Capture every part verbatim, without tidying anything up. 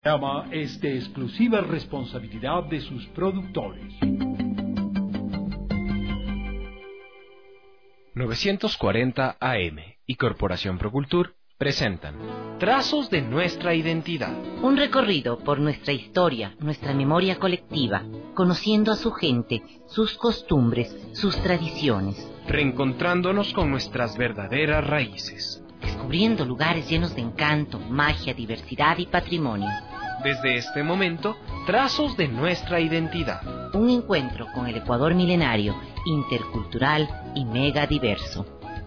programa es de exclusiva responsabilidad de sus productores. novecientos cuarenta A M y Corporación Procultur presentan Trazos de nuestra identidad. Un recorrido por nuestra historia, nuestra memoria colectiva, conociendo a su gente, sus costumbres, sus tradiciones. Reencontrándonos con nuestras verdaderas raíces. Descubriendo lugares llenos de encanto, magia, diversidad y patrimonio. Desde este momento, Trazos de nuestra identidad. Un encuentro con el Ecuador milenario, intercultural y mega diverso.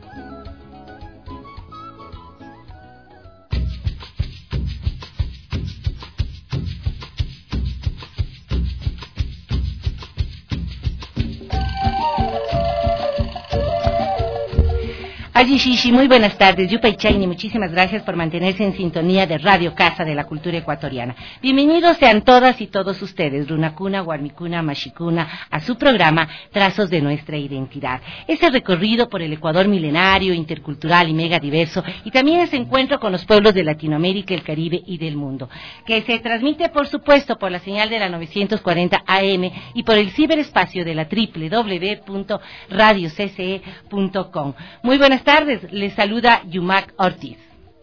Ayishishi, muy buenas tardes. Yupay Chaini, muchísimas gracias por mantenerse en sintonía de Radio Casa de la Cultura Ecuatoriana. Bienvenidos sean todas y todos ustedes, Runacuna, Guarmicuna, Mashicuna, a su programa Trazos de nuestra identidad. Ese recorrido por el Ecuador milenario, intercultural y mega diverso, y también ese encuentro con los pueblos de Latinoamérica, el Caribe y del mundo, que se transmite, por supuesto, por la señal de la novecientos cuarenta A M y por el ciberespacio de la doble u doble u doble u punto radio c c e punto com. Muy buenas tardes. Buenas tardes, les saluda Yumac Ortiz.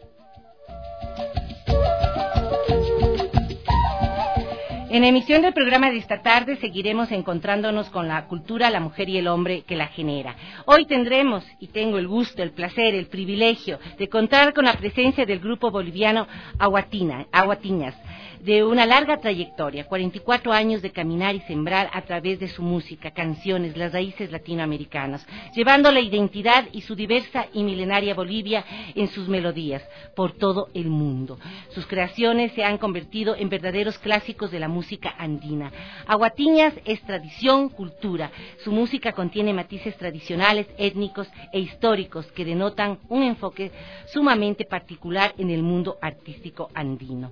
En la emisión del programa de esta tarde seguiremos encontrándonos con la cultura, la mujer y el hombre que la genera. Hoy tendremos, y tengo el gusto, el placer, el privilegio de contar con la presencia del grupo boliviano Aguatina, Aguatiñas, de una larga trayectoria, cuarenta y cuatro años de caminar y sembrar a través de su música, canciones, las raíces latinoamericanas, llevando la identidad y su diversa y milenaria Bolivia en sus melodías por todo el mundo. Sus creaciones se han convertido en verdaderos clásicos de la música andina. Aguatiñas es tradición, cultura. Su música contiene matices tradicionales, étnicos e históricos que denotan un enfoque sumamente particular en el mundo artístico andino.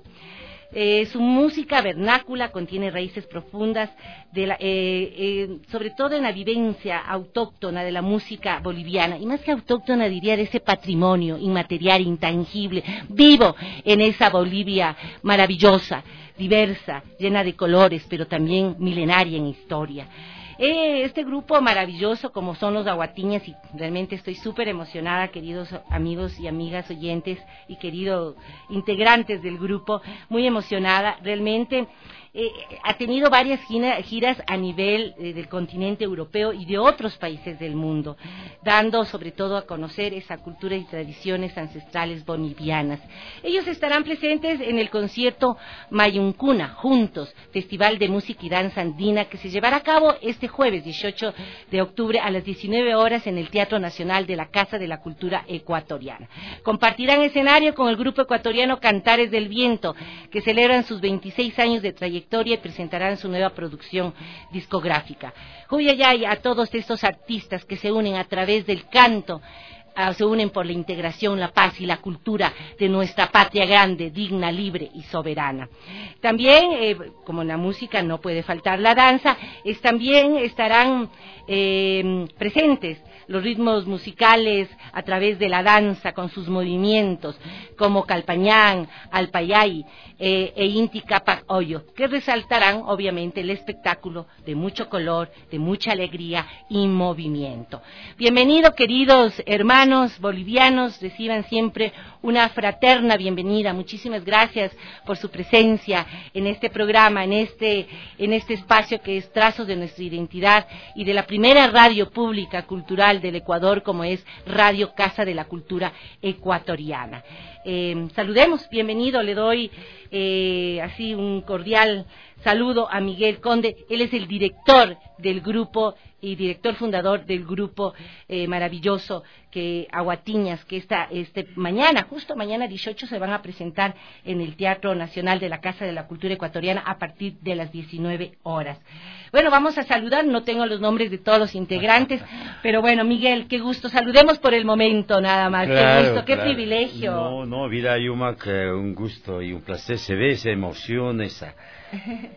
Eh, su música vernácula contiene raíces profundas, de la, eh, eh, sobre todo en la vivencia autóctona de la música boliviana, y más que autóctona diría de ese patrimonio inmaterial, intangible, vivo en esa Bolivia maravillosa, diversa, llena de colores, pero también milenaria en historia. Este grupo maravilloso como son los Aguatiñas, y realmente estoy súper emocionada, queridos amigos y amigas oyentes y queridos integrantes del grupo, muy emocionada, realmente eh, ha tenido varias giras a nivel eh, del continente europeo y de otros países del mundo, dando sobre todo a conocer esa cultura y tradiciones ancestrales bolivianas. Ellos estarán presentes en el concierto Mayuncuna, Juntos, Festival de Música y Danza Andina, que se llevará a cabo este jueves dieciocho de octubre a las diecinueve horas en el Teatro Nacional de la Casa de la Cultura Ecuatoriana. Compartirán escenario con el grupo ecuatoriano Cantares del Viento, que celebran sus veintiséis años de trayectoria y presentarán su nueva producción discográfica. Huyayay a todos estos artistas que se unen a través del canto, Uh, se unen por la integración, la paz y la cultura de nuestra patria grande, digna, libre y soberana. También, eh, como en la música no puede faltar la danza, es, también estarán eh, presentes los ritmos musicales a través de la danza con sus movimientos, como Calpañán, Alpayay eh, e Inti Capac Hoyo, que resaltarán obviamente el espectáculo de mucho color, de mucha alegría y movimiento. Bienvenido, queridos hermanos bolivianos, reciban siempre una fraterna bienvenida. Muchísimas gracias por su presencia en este programa, en este, en este espacio que es Trazos de nuestra identidad y de la primera radio pública cultural del Ecuador, como es Radio Casa de la Cultura Ecuatoriana. Eh, saludemos, bienvenido, le doy eh, así un cordial saludo a Miguel Conde. Él es el director del grupo y director fundador del grupo eh, maravilloso que Aguatiñas, que esta este mañana, justo mañana dieciocho, se van a presentar en el Teatro Nacional de la Casa de la Cultura Ecuatoriana a partir de las diecinueve horas. Bueno, vamos a saludar, no tengo los nombres de todos los integrantes, pero bueno, Miguel, qué gusto, saludemos por el momento nada más, claro, qué gusto, qué claro. privilegio. No, no, mira, Yumac, un gusto y un placer, se ve esa emoción, esa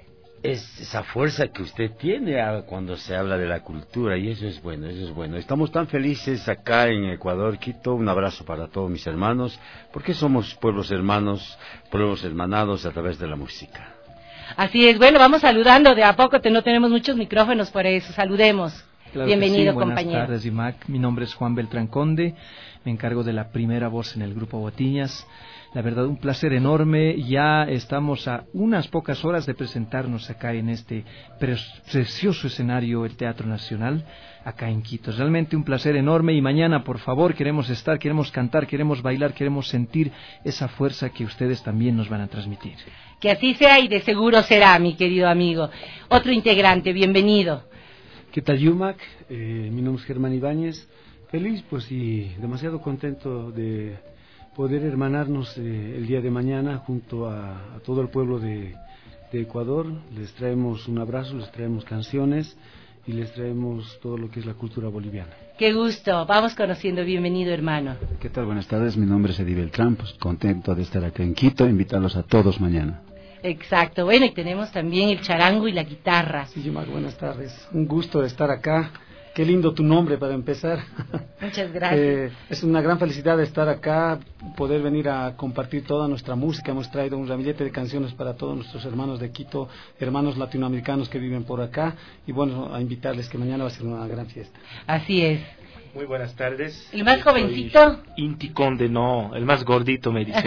es esa fuerza que usted tiene cuando se habla de la cultura, y eso es bueno, eso es bueno. Estamos tan felices acá en Ecuador, Quito. Un abrazo para todos mis hermanos, porque somos pueblos hermanos, pueblos hermanados a través de la música. Así es. Bueno, vamos saludando de a poco, te, no tenemos muchos micrófonos, por eso saludemos. Claro. Bienvenido, sí. Buenas compañero. tardes, Imac. Mi nombre es Juan Beltrán Conde, me encargo de la primera voz en el grupo Guatiñas. La verdad, un placer enorme. Ya estamos a unas pocas horas de presentarnos acá en este pre precioso escenario, el Teatro Nacional, acá en Quito. Realmente un placer enorme, y mañana, por favor, queremos estar, queremos cantar, queremos bailar, queremos sentir esa fuerza que ustedes también nos van a transmitir. Que así sea, y de seguro será, mi querido amigo. Otro integrante, bienvenido. ¿Qué tal, Yumac? Eh, mi nombre es Germán Ibáñez. Feliz, pues, y demasiado contento de poder hermanarnos eh, el día de mañana junto a, a todo el pueblo de, de Ecuador. Les traemos un abrazo, les traemos canciones y les traemos todo lo que es la cultura boliviana. Qué gusto, vamos conociendo. Bienvenido, hermano. ¿Qué tal? Buenas tardes, mi nombre es Eddie Beltrán, pues contento de estar acá en Quito, invitarlos a todos mañana. Exacto, bueno, y tenemos también el charango y la guitarra. Sí, Yumac, buenas tardes. Un gusto de estar acá. Qué lindo tu nombre para empezar. Muchas gracias. Eh, es una gran felicidad estar acá, poder venir a compartir toda nuestra música. Hemos traído un ramillete de canciones para todos nuestros hermanos de Quito, hermanos latinoamericanos que viven por acá, y bueno, a invitarles que mañana va a ser una gran fiesta. Así es. Muy buenas tardes. ¿El más jovencito? Inti Conde, no, el más gordito me dicen.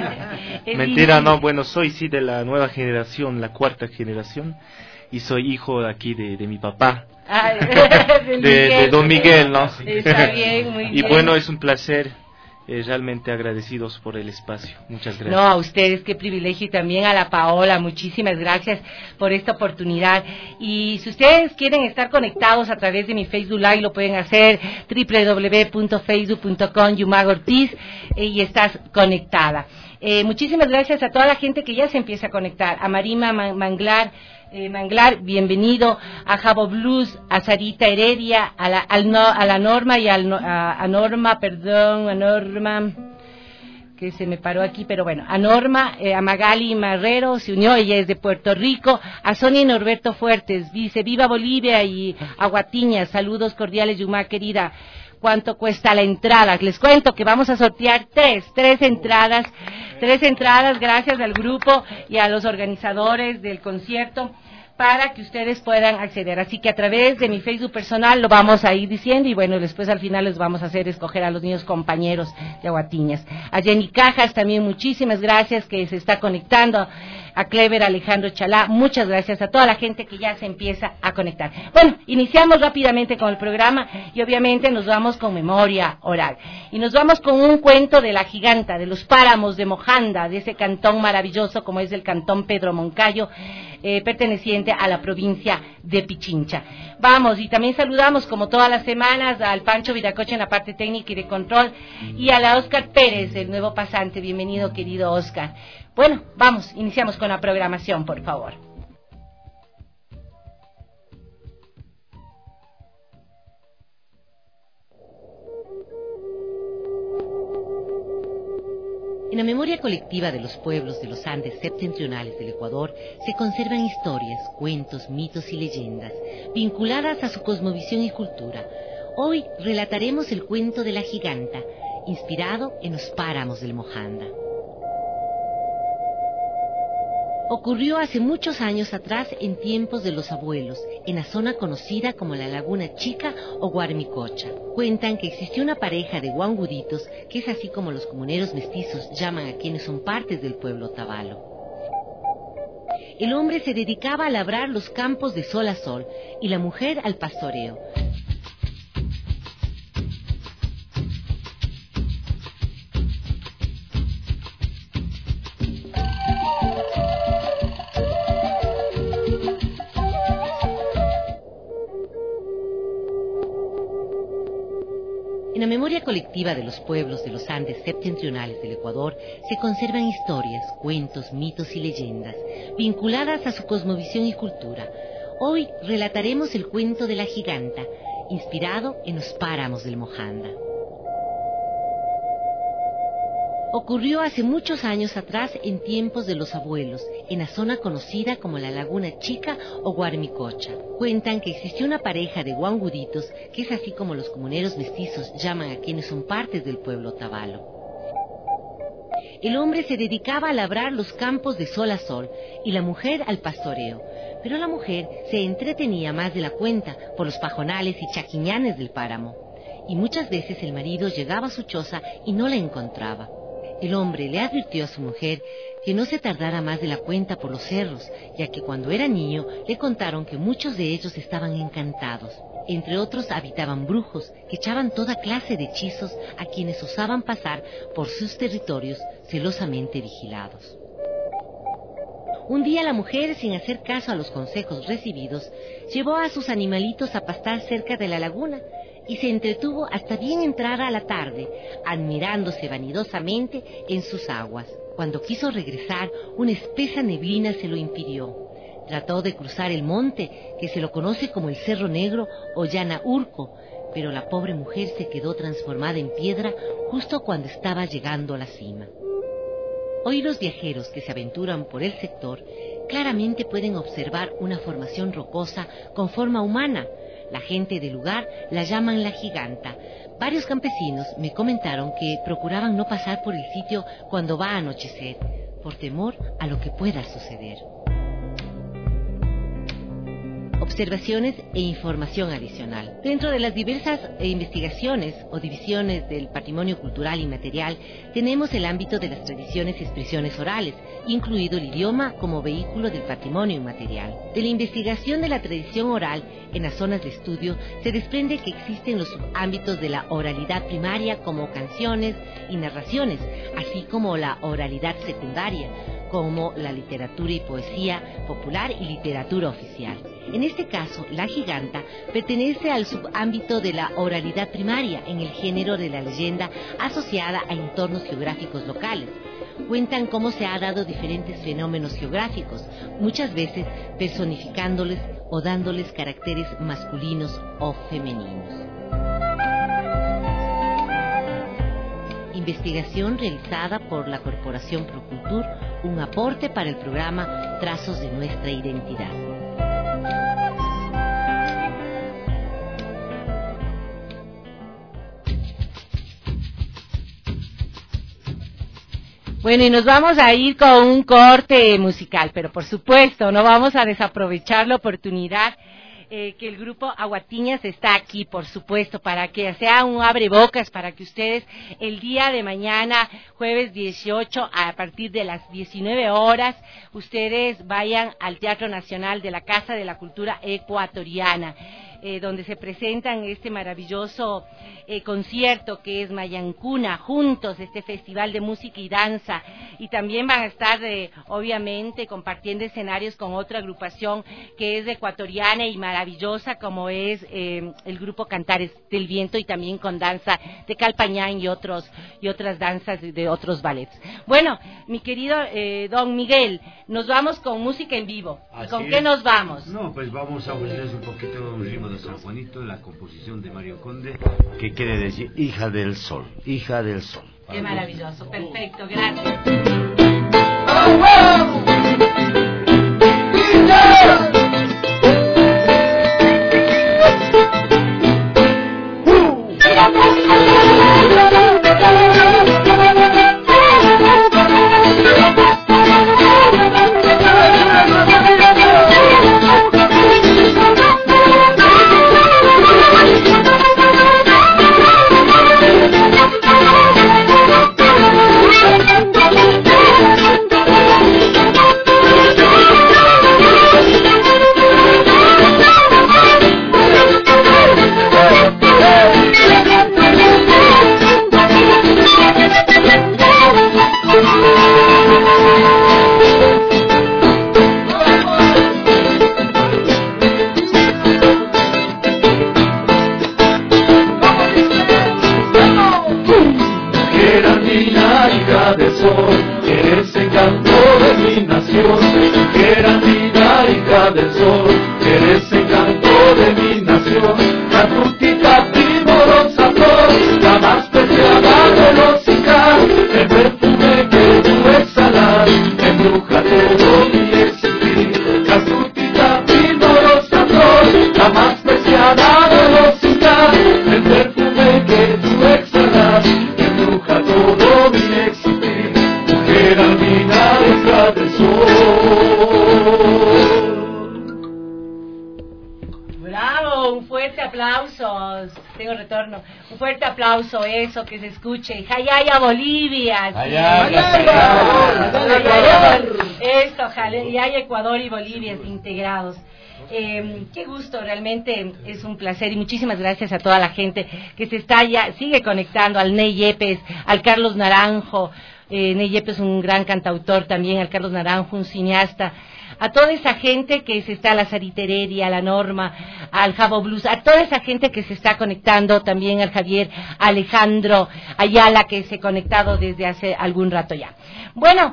Mentira, no, bueno, soy sí de la nueva generación, la cuarta generación, y soy hijo de aquí de, de mi papá. Ah, de, de Don Miguel, ¿no? Está bien, muy y bien. bueno, es un placer, eh, realmente agradecidos por el espacio. Muchas gracias. No, a ustedes, qué privilegio, y también a la Paola, muchísimas gracias por esta oportunidad. Y si ustedes quieren estar conectados a través de mi Facebook Live, lo pueden hacer, doble u doble u doble u punto facebook punto com, Yumac Ortiz, eh, y estás conectada. Eh, muchísimas gracias a toda la gente que ya se empieza a conectar, a Marima Manglar, Eh, Manglar, bienvenido, a Jabo Blues, a Sarita Heredia, a la, al no, a la Norma y al, a, a Norma, perdón, a Norma, que se me paró aquí, pero bueno, a Norma, eh, a Magali Marrero, se unió, ella es de Puerto Rico, a Sonia y Norberto Fuertes, dice, viva Bolivia, y a Guatiñas, saludos cordiales, Yumac querida. ¿Cuánto cuesta la entrada? Les cuento que vamos a sortear tres, tres entradas, tres entradas gracias al grupo y a los organizadores del concierto para que ustedes puedan acceder. Así que a través de mi Facebook personal lo vamos a ir diciendo, y bueno, después al final les vamos a hacer escoger a los niños compañeros de Guatiñas. A Jenny Cajas también muchísimas gracias, que se está conectando. A Clever Alejandro Chalá, muchas gracias a toda la gente que ya se empieza a conectar. Bueno, iniciamos rápidamente con el programa y obviamente nos vamos con memoria oral. Y nos vamos con un cuento de la giganta, de los páramos de Mojanda, de ese cantón maravilloso como es el cantón Pedro Moncayo, eh, perteneciente a la provincia de Pichincha. Vamos, y también saludamos como todas las semanas al Pancho Viracocha en la parte técnica y de control, y a la Oscar Pérez, el nuevo pasante. Bienvenido, querido Oscar. Bueno, vamos, iniciamos con la programación, por favor. En la memoria colectiva de los pueblos de los Andes septentrionales del Ecuador se conservan historias, cuentos, mitos y leyendas vinculadas a su cosmovisión y cultura. Hoy relataremos el cuento de la giganta, inspirado en los páramos del Mojanda. Ocurrió hace muchos años atrás, en tiempos de los abuelos, en la zona conocida como la Laguna Chica o Guarmicocha. Cuentan que existió una pareja de guanguditos, que es así como los comuneros mestizos llaman a quienes son partes del pueblo tabalo. El hombre se dedicaba a labrar los campos de sol a sol y la mujer al pastoreo. En la memoria colectiva de los pueblos de los Andes septentrionales del Ecuador se conservan historias, cuentos, mitos y leyendas vinculadas a su cosmovisión y cultura. Hoy relataremos el cuento de la giganta, inspirado en los páramos del Mojanda. Ocurrió hace muchos años atrás en tiempos de los abuelos, en la zona conocida como la Laguna Chica o Guarmicocha. Cuentan que existió una pareja de guanguditos, que es así como los comuneros mestizos llaman a quienes son partes del pueblo tabalo. El hombre se dedicaba a labrar los campos de sol a sol y la mujer al pastoreo, pero la mujer se entretenía más de la cuenta por los pajonales y chaquiñanes del páramo, y muchas veces el marido llegaba a su choza y no la encontraba. El hombre le advirtió a su mujer que no se tardara más de la cuenta por los cerros, ya que cuando era niño le contaron que muchos de ellos estaban encantados. Entre otros habitaban brujos que echaban toda clase de hechizos a quienes osaban pasar por sus territorios celosamente vigilados. Un día la mujer, sin hacer caso a los consejos recibidos, llevó a sus animalitos a pastar cerca de la laguna y se entretuvo hasta bien entrada la tarde, admirándose vanidosamente en sus aguas. Cuando quiso regresar, una espesa neblina se lo impidió. Trató de cruzar el monte, que se lo conoce como el Cerro Negro o Llana Urco, pero la pobre mujer se quedó transformada en piedra justo cuando estaba llegando a la cima. Hoy los viajeros que se aventuran por el sector claramente pueden observar una formación rocosa con forma humana. La gente del lugar la llaman la Giganta. Varios campesinos me comentaron que procuraban no pasar por el sitio cuando va a anochecer, por temor a lo que pueda suceder. Observaciones e información adicional. Dentro de las diversas investigaciones o divisiones del patrimonio cultural inmaterial, tenemos el ámbito de las tradiciones y expresiones orales, incluido el idioma como vehículo del patrimonio inmaterial. De la investigación de la tradición oral en las zonas de estudio, se desprende que existen los subámbitos de la oralidad primaria como canciones y narraciones, así como la oralidad secundaria, como la literatura y poesía popular y literatura oficial. En este caso, la Giganta pertenece al subámbito de la oralidad primaria en el género de la leyenda asociada a entornos geográficos locales. Cuentan cómo se han dado diferentes fenómenos geográficos, muchas veces personificándoles o dándoles caracteres masculinos o femeninos. Investigación realizada por la Corporación Procultur, un aporte para el programa Trazos de Nuestra Identidad. Bueno, y nos vamos a ir con un corte musical, pero por supuesto no vamos a desaprovechar la oportunidad eh, que el grupo Aguatiñas está aquí, por supuesto, para que sea un abrebocas, para que ustedes el día de mañana, jueves dieciocho, a partir de las diecinueve horas, ustedes vayan al Teatro Nacional de la Casa de la Cultura Ecuatoriana. Eh, donde se presentan este maravilloso eh, concierto que es Mayancuna, juntos, este festival de música y danza, y también van a estar eh, obviamente compartiendo escenarios con otra agrupación que es ecuatoriana y maravillosa, como es eh, el grupo Cantares del Viento, y también con danza de Calpañán y otros y otras danzas de, de otros ballets. Bueno, mi querido eh, don Miguel, nos vamos con música en vivo. Así ¿Con es. qué nos vamos? No, pues vamos a ofrecerles un poquito de un ritmo de San Juanito, la composición de Mario Conde, que quiere decir hija del sol, hija del sol. Qué maravilloso, perfecto, gracias. Del sol, eres encanto de mi nación, la frutita primorosa flor, la más preciada de los incas, el aplausos. Tengo retorno. Un fuerte aplauso, eso, que se escuche. Jayaya Bolivia. Eso, Jayaya Ecuador y Bolivia integrados. Eh, qué gusto, realmente es un placer y muchísimas gracias a toda la gente que se está ya, sigue conectando, al Ney Yepes, al Carlos Naranjo, eh, Ney Yepes es un gran cantautor también, al Carlos Naranjo, un cineasta, a toda esa gente que se está, a la Sarita Heredia, a la Norma, al Jabo Blues, a toda esa gente que se está conectando, también al Javier Alejandro Ayala, que se ha conectado desde hace algún rato ya. Bueno,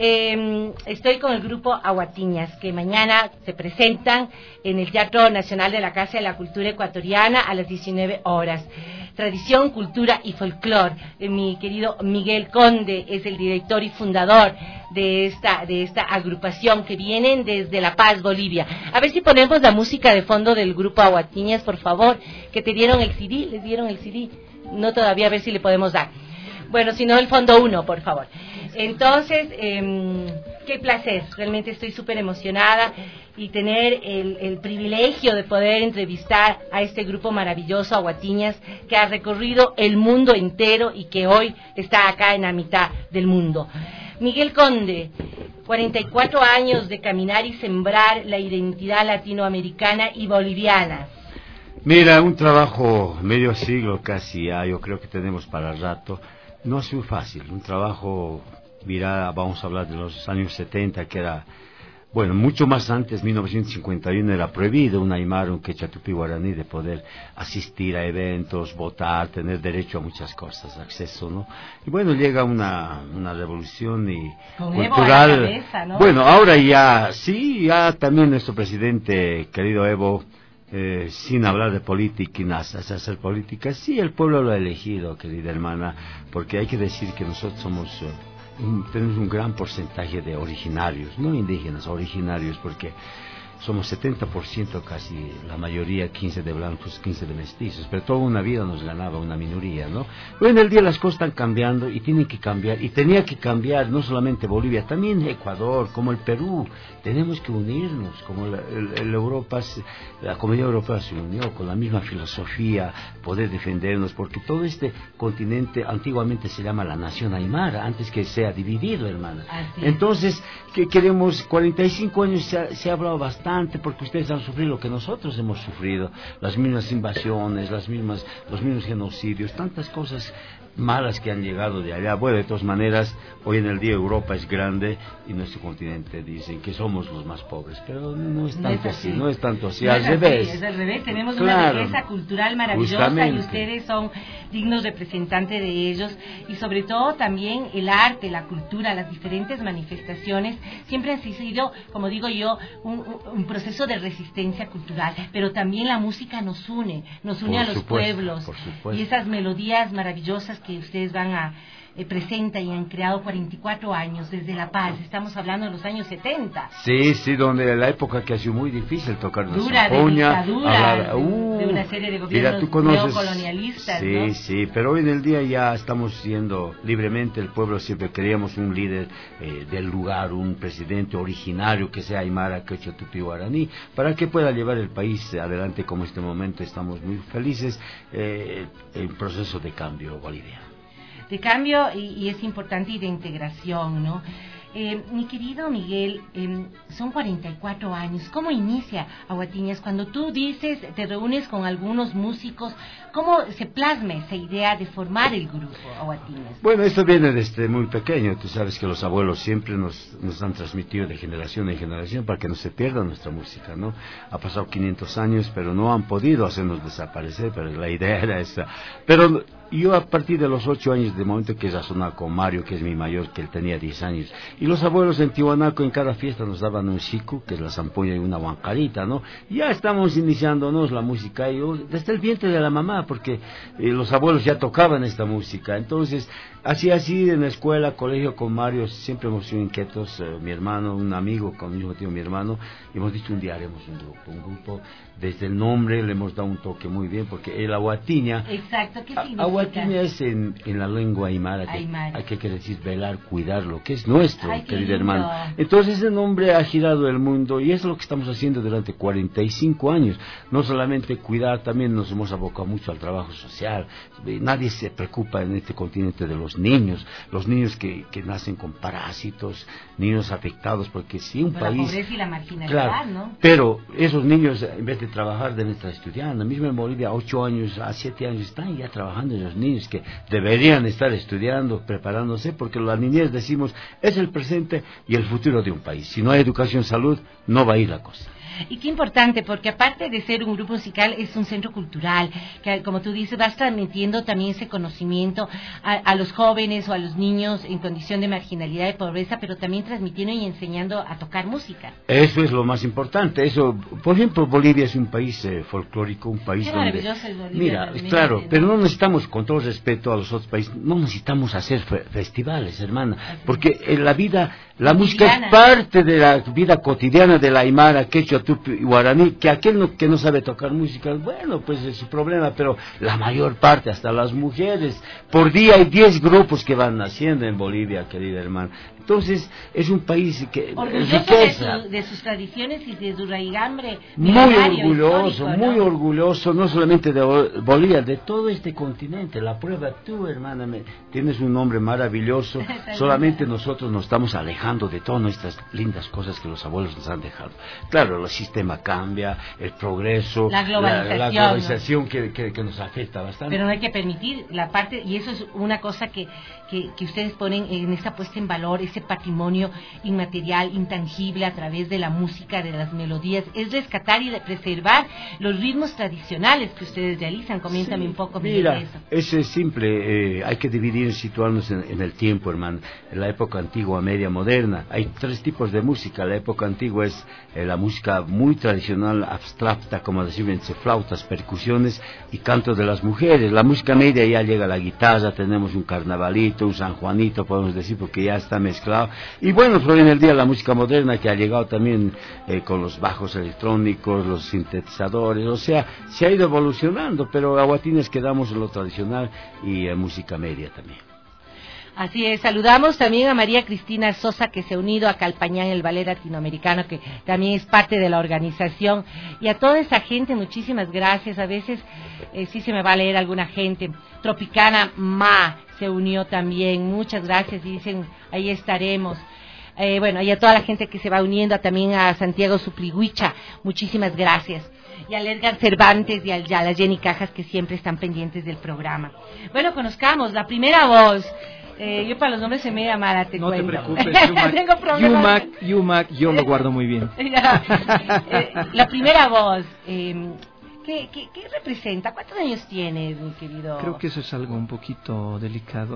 eh, estoy con el grupo Aguatiñas, que mañana se presentan en el Teatro Nacional de la Casa de la Cultura Ecuatoriana a las diecinueve horas. Tradición, cultura y folclor. Eh, mi querido Miguel Conde es el director y fundador de esta de esta agrupación que vienen desde La Paz, Bolivia. A ver si ponemos la música de fondo del grupo Aguatiñas, por favor, que te dieron el C D, les dieron el C D. No todavía, a ver si le podemos dar. Bueno, si no, el fondo uno, por favor. Entonces, eh, qué placer, realmente estoy súper emocionada y tener el, el privilegio de poder entrevistar a este grupo maravilloso, Aguatiñas, que ha recorrido el mundo entero y que hoy está acá en la mitad del mundo. Miguel Conde, cuarenta y cuatro años de caminar y sembrar la identidad latinoamericana y boliviana. Mira, un trabajo medio siglo casi ya, yo creo que tenemos para rato. No ha sido fácil, un trabajo, mira, vamos a hablar de los años setenta, que era, bueno, mucho más antes, mil novecientos cincuenta y uno, era prohibido un aymara, un quechua tupí guaraní, de poder asistir a eventos, votar, tener derecho a muchas cosas, acceso, ¿no? Y bueno, llega una, una revolución y con cultural. Evo a la cabeza, ¿no? Bueno, ahora ya, sí, ya también nuestro presidente, querido Evo, Eh, sin hablar de política y nada, hacer política, sí, el pueblo lo ha elegido, querida hermana, porque hay que decir que nosotros somos, uh, un, tenemos un gran porcentaje de originarios, no indígenas, originarios, porque somos setenta por ciento casi, la mayoría, quince de blancos, quince de mestizos, pero toda una vida nos ganaba una minoría, ¿no? Hoy en el día las cosas están cambiando y tienen que cambiar, y tenía que cambiar no solamente Bolivia, también Ecuador, como el Perú, tenemos que unirnos, como la, el, el Europa, la Comunidad Europea se unió con la misma filosofía, poder defendernos, porque todo este continente antiguamente se llama la nación aymara, antes que sea dividido, hermana. Así. Entonces, que queremos, cuarenta y cinco años se ha, se ha hablado bastante, porque ustedes han sufrido lo que nosotros hemos sufrido, las mismas invasiones, las mismas, los mismos genocidios, tantas cosas malas que han llegado de allá. Bueno, de todas maneras, hoy en el día Europa es grande y nuestro continente dicen que somos los más pobres, pero no es tanto no es así. así, no es tanto así, no al revés. Así, es al revés, tenemos claro, una riqueza cultural maravillosa, justamente. Y ustedes son dignos representantes de ellos, y sobre todo también el arte, la cultura, las diferentes manifestaciones siempre han sido, como digo yo, un, un proceso de resistencia cultural, pero también la música nos une, nos une por a los supuesto, pueblos, y esas melodías maravillosas que ustedes van a eh, presentar y han creado cuarenta y cuatro años desde La Paz, estamos hablando de los años setenta. Sí, sí, donde la época que ha sido muy difícil tocar la dura, zampoña, de dictadura, hablar, uh, de una serie de gobiernos mira, tú conoces, neocolonialistas, sí, ¿no? Sí, pero hoy en el día ya estamos siendo libremente, el pueblo siempre queríamos un líder eh, del lugar, un presidente originario que sea aymara, quechua, tupí, guaraní, para que pueda llevar el país adelante. Como en este momento estamos muy felices eh, en proceso de cambio Bolivia. De cambio, y, y es importante, y de integración, ¿no? Eh, mi querido Miguel, eh, son cuarenta y cuatro años. ¿Cómo inicia Aguatiñas? Cuando tú dices, te reúnes con algunos músicos, ¿cómo se plasma esa idea de formar el grupo Aguatiñas? Bueno, esto viene desde muy pequeño. Tú sabes que los abuelos siempre nos, nos han transmitido de generación en generación para que no se pierda nuestra música, ¿no? Ha pasado quinientos años, pero no han podido hacernos desaparecer, pero la idea era esa. Pero yo a partir de los ocho años, de momento que razonaba con Mario, que es mi mayor, que él tenía diez años, y los abuelos en Tiwanaku en cada fiesta nos daban un chico, que es la zampoña, y una huancarita, ¿no? Y ya estamos iniciándonos la música, y yo, desde el vientre de la mamá, porque eh, los abuelos ya tocaban esta música. Entonces, así así en la escuela, colegio, con Mario, siempre hemos sido inquietos, eh, mi hermano, un amigo, con mi mismo tío, mi hermano, y hemos dicho un día haremos un grupo, un grupo, desde el nombre le hemos dado un toque muy bien, porque el Aguatiña. Exacto, ¿qué significa? Aguatiña es en, en la lengua aymara, que Aymara. hay que, que decir velar, cuidar lo que es nuestro, Ay, qué querido lindo. hermano. Entonces ese nombre ha girado el mundo y es lo que estamos haciendo durante cuarenta y cinco años. No solamente cuidar, también nos hemos abocado mucho al trabajo social. Nadie se preocupa en este continente de los niños, los niños que, que nacen con parásitos, niños afectados, porque si un Por país... la pobreza y la marginalidad, claro, ¿no? pero esos niños, en vez de trabajar, deben estar estudiando. Mismo en Bolivia, a ocho años, a siete años, están ya trabajando los niños que deberían estar estudiando, preparándose, porque la niñez, decimos, es el presente y el futuro de un país. Si no hay educación, salud, no va a ir la cosa. Y qué importante, porque aparte de ser un grupo musical, es un centro cultural, que como tú dices, vas transmitiendo también ese conocimiento a, a los jóvenes o a los niños en condición de marginalidad y pobreza, pero también transmitiendo y enseñando a tocar música. Eso es lo más importante. Eso, por ejemplo, Bolivia es un país eh, folclórico, un país Qué donde... maravilloso es Bolivia. Mira, realmente, claro, ¿no? pero no necesitamos, con todo respeto a los otros países, no necesitamos hacer fe festivales, hermana, porque en la vida, la música es parte de la vida cotidiana de la aymara, quechua, tupi y guaraní, que aquel no, que no sabe tocar música, bueno, pues es su problema, pero la mayor parte, hasta las mujeres, por día hay diez grupos que van naciendo en Bolivia, querida hermana. Entonces, es un país que... Orgulloso de, su, de sus tradiciones y de su raigambre. Muy orgulloso, muy ¿no? orgulloso, no solamente de Bolivia, de todo este continente. La prueba, tú, hermana, me, tienes un nombre maravilloso. Solamente nosotros nos estamos alejando de todas nuestras lindas cosas que los abuelos nos han dejado. Claro, el sistema cambia, el progreso, la globalización, la, la globalización ¿no? que, que, que nos afecta bastante. Pero no hay que permitir la parte, y eso es una cosa que, que, que ustedes ponen en esta puesta en valor, ese patrimonio inmaterial, intangible a través de la música, de las melodías, es rescatar y de preservar los ritmos tradicionales que ustedes realizan. Coméntame sí, un poco mira, de eso. Eso es simple, eh, hay que dividir, situarnos en, en el tiempo, hermano, en la época antigua, media, moderna. Hay tres tipos de música. La época antigua es eh, la música muy tradicional, abstracta, como decimos, entre flautas, percusiones y cantos de las mujeres. La música media ya llega a la guitarra, tenemos un carnavalito, un San Juanito, podemos decir, porque ya está mezclado. Y bueno, hoy en el día la música moderna que ha llegado también eh, con los bajos electrónicos, los sintetizadores, o sea, se ha ido evolucionando, pero aguatines quedamos en lo tradicional y en música media también. Así es, saludamos también a María Cristina Sosa, que se ha unido a Calpañán, el ballet latinoamericano, que también es parte de la organización, y a toda esa gente, muchísimas gracias. A veces eh, sí se me va a leer alguna gente. Tropicana Ma se unió también, muchas gracias, y dicen, ahí estaremos. Eh, bueno, y a toda la gente que se va uniendo, también a Santiago Supliguicha, muchísimas gracias. Y al Edgar Cervantes y a la Jenny Cajas, que siempre están pendientes del programa. Bueno, conozcamos la primera voz. Eh, yo para los nombres se me llamara, te no cuento. te preocupes, Yumac, Tengo problemas. Yumac, Yumac, yo lo guardo muy bien. eh, la primera voz, eh, ¿qué, qué, ¿qué representa? ¿Cuántos años tienes, mi querido? Creo que eso es algo un poquito delicado.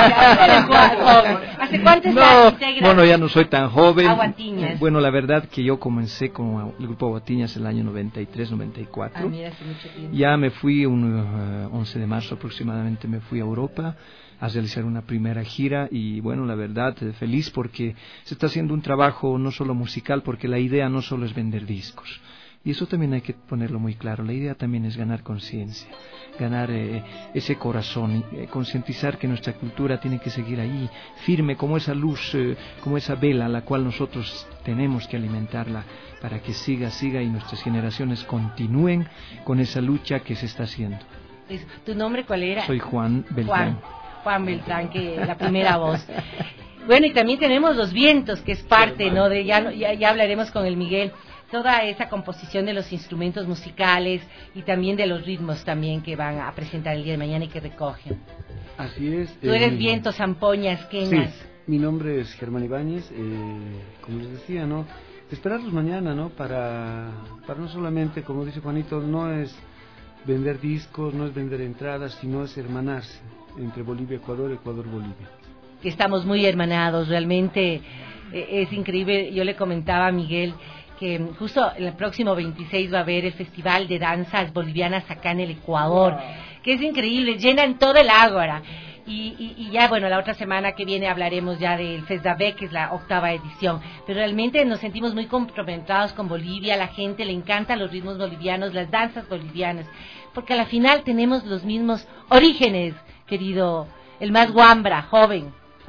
¿Hace cuántos no, años integras? Bueno, ya no soy tan joven. Aguatiñas. Bueno, la verdad que yo comencé con el grupo Aguatiñas en el año noventa y tres, noventa y cuatro. Ah, mira, hace mucho tiempo. Ya me fui, un uh, once de marzo aproximadamente, me fui a Europa a realizar una primera gira y bueno, la verdad, eh, feliz porque se está haciendo un trabajo no solo musical, porque la idea no solo es vender discos, y eso también hay que ponerlo muy claro, la idea también es ganar conciencia, ganar eh, ese corazón, eh, concientizar que nuestra cultura tiene que seguir ahí, firme como esa luz, eh, como esa vela a la cual nosotros tenemos que alimentarla para que siga, siga y nuestras generaciones continúen con esa lucha que se está haciendo. ¿Tu nombre cuál era? Soy Juan Beltrán. Juan. Juan Beltrán, que la primera voz. Bueno, y también tenemos Los Vientos, que es parte, ¿no? De ya, ya, ya hablaremos con el Miguel. Toda esa composición de los instrumentos musicales y también de los ritmos también que van a presentar el día de mañana y que recogen. Así es. Tú eres eh, Vientos, Zampoñas, Queñas. Sí, mi nombre es Germán Ibáñez, eh, como les decía, ¿no? Esperarlos mañana, ¿no? Para, para no solamente, como dice Juanito, no es vender discos, no es vender entradas, sino es hermanarse entre Bolivia, Ecuador, Ecuador, Bolivia. Que estamos muy hermanados, realmente eh, es increíble. Yo le comentaba a Miguel que justo el próximo veintiséis va a haber el Festival de Danzas Bolivianas acá en el Ecuador, que es increíble, llenan todo el ágora. Y, y, y ya, bueno, la otra semana que viene hablaremos ya del FESDABEC, que es la octava edición. Pero realmente nos sentimos muy comprometidos con Bolivia, la gente le encantan los ritmos bolivianos, las danzas bolivianas, porque a la final tenemos los mismos orígenes, querido, el más guambra, joven.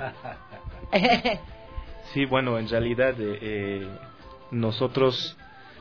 Sí, bueno, en realidad eh, eh, nosotros...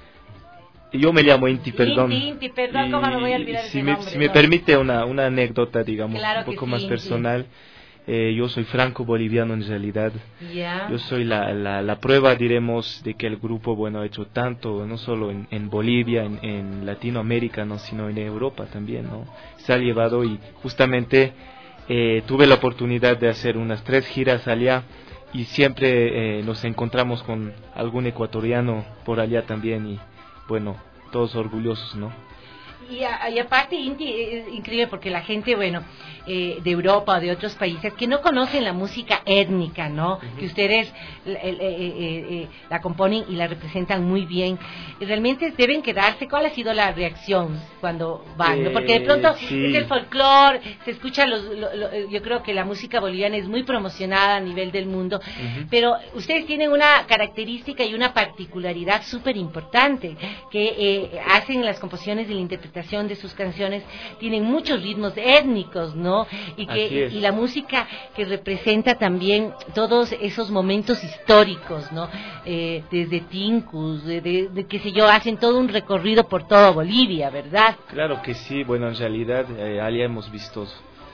Yo me llamo Inti, perdón. Inti, Inti, perdón, y, ¿cómo me voy a olvidar si ese me, nombre? Si me no. permite una, una anécdota, digamos, claro un poco sí, más Inti. personal. Eh, yo soy franco-boliviano en realidad. Yeah. Yo soy la, la, la prueba, diremos, de que el grupo, bueno, ha hecho tanto, no solo en, en Bolivia, en, en Latinoamérica, no, sino en Europa también, ¿no? Se ha llevado y justamente eh, tuve la oportunidad de hacer unas tres giras allá y siempre eh, nos encontramos con algún ecuatoriano por allá también y, bueno, todos orgullosos, ¿no? Y, a, y aparte, Inti, es increíble porque la gente, bueno, eh, de Europa o de otros países que no conocen la música étnica, ¿no? Uh-huh. Que ustedes eh, eh, eh, eh, la componen y la representan muy bien. Y realmente deben quedarse. ¿Cuál ha sido la reacción cuando van? ¿no? Porque de pronto sí. es el folclore, se escucha, los, lo, lo, yo creo que la música boliviana es muy promocionada a nivel del mundo, uh-huh. pero ustedes tienen una característica y una particularidad súper importante, que eh, hacen las composiciones y la interpretación de sus canciones, tienen muchos ritmos étnicos, ¿no? Y que y la música que representa también todos esos momentos históricos, ¿no? Eh, desde Tincus, de, de, de qué sé yo, hacen todo un recorrido por toda Bolivia, ¿verdad? Claro que sí, bueno, en realidad eh, allá hemos visto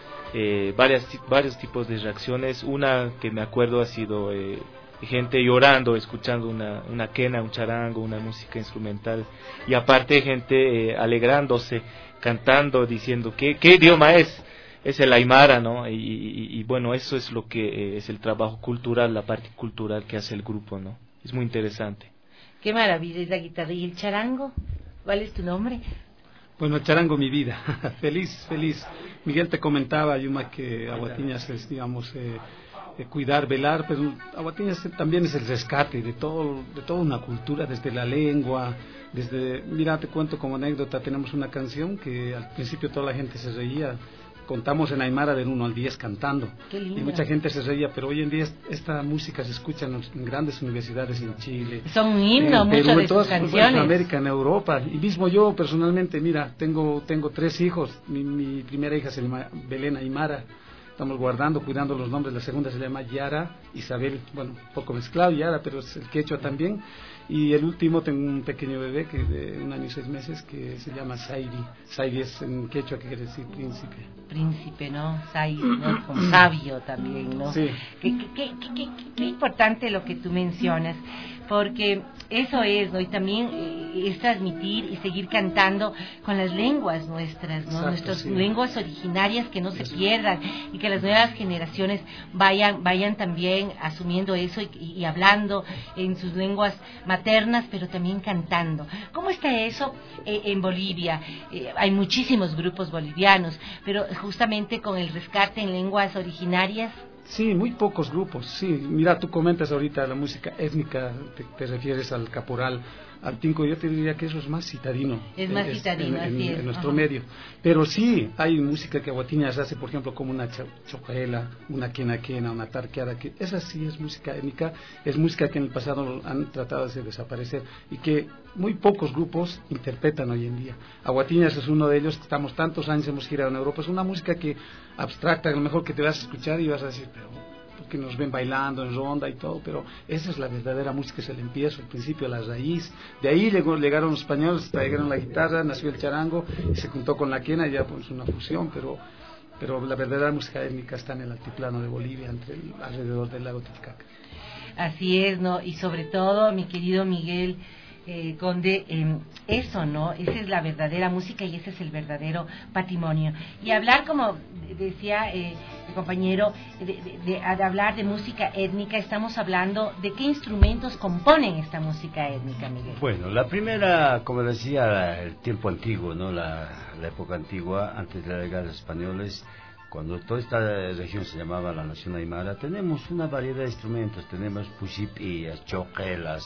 eh, varias, varios tipos de reacciones. Una que me acuerdo ha sido eh, gente llorando, escuchando una, una quena, un charango, una música instrumental, y aparte gente eh, alegrándose, cantando, diciendo ¿qué, qué idioma es? Es el aymara, ¿no? Y, y, y bueno, eso es lo que eh, es el trabajo cultural, la parte cultural que hace el grupo, ¿no? Es muy interesante. Qué maravilla es la guitarra. ¿Y el charango? ¿Cuál es tu nombre? Bueno, charango mi vida. Feliz, feliz. Miguel te comentaba, Yuma, que Aguatiñas es, digamos, eh, de cuidar, velar, pero Aguatiñas también es el rescate de todo, de toda una cultura, desde la lengua, desde, mira, te cuento como anécdota, tenemos una canción que al principio toda la gente se reía, contamos en aymara del uno al diez cantando, y mucha gente se reía, pero hoy en día esta música se escucha en, en grandes universidades en Chile, son un himno, en Perú, muchas de en todas, sus canciones, en América, en Europa, y mismo yo personalmente, mira, tengo tengo tres hijos, mi, mi primera hija se llama Belén Aymara. Estamos guardando, cuidando los nombres. La segunda se llama Yara, Isabel, bueno, un poco mezclado, Yara, pero es el quechua también. Y el último, tengo un pequeño bebé que de un año y seis meses que se llama Saidi. Saidi es en quechua, que quiere decir príncipe. Príncipe, ¿no? Saidi, ¿no? Como sabio también, ¿no? Sí. Qué, qué, qué, qué, qué importante lo que tú mencionas, porque eso es, ¿no? Y también eh, es transmitir y seguir cantando con las lenguas nuestras, ¿no? Exacto, Nuestras sí. lenguas originarias, que no se Eso. pierdan y que las nuevas generaciones vayan vayan también asumiendo eso y, y hablando en sus lenguas maternas, pero también cantando. ¿Cómo está eso eh, en Bolivia? Eh, hay muchísimos grupos bolivianos, pero justamente con el rescate en lenguas originarias. Sí, muy pocos grupos, sí. Mira, tú comentas ahorita la música étnica, te, te refieres al caporal, al tinco, yo te diría que eso es más citadino. Es más es, citadino, en, así en, es. en nuestro Ajá. medio. Pero sí, hay música que Aguatiñas hace, por ejemplo, como una chocaela, una quena quena, una tarqueada, que esa sí es música étnica, es música que en el pasado han tratado de desaparecer y que muy pocos grupos interpretan hoy en día. Aguatiñas es uno de ellos, estamos tantos años, hemos girado en Europa, es una música que abstracta, a lo mejor que te vas a escuchar y vas a decir, pero porque nos ven bailando en ronda y todo, pero esa es la verdadera música, es el empiezo, el principio, la raíz. De ahí llegó, llegaron los españoles, trajeron la guitarra, nació el charango y se juntó con la quena y ya pues una fusión, pero pero la verdadera música étnica está en el altiplano de Bolivia, entre el, alrededor del lago Titicaca. Así es, ¿no? Y sobre todo, mi querido Miguel Eh, Conde, eh, eso, ¿no? Esa es la verdadera música y ese es el verdadero patrimonio. Y hablar, como decía eh, el compañero, de, de, de, de hablar de música étnica, estamos hablando de qué instrumentos componen esta música étnica, Miguel. Bueno, la primera, como decía, el tiempo antiguo, ¿no? La, la época antigua, antes de la llegada de los españoles, cuando toda esta región se llamaba la nación aymara, tenemos una variedad de instrumentos, tenemos pushipillas, choquelas,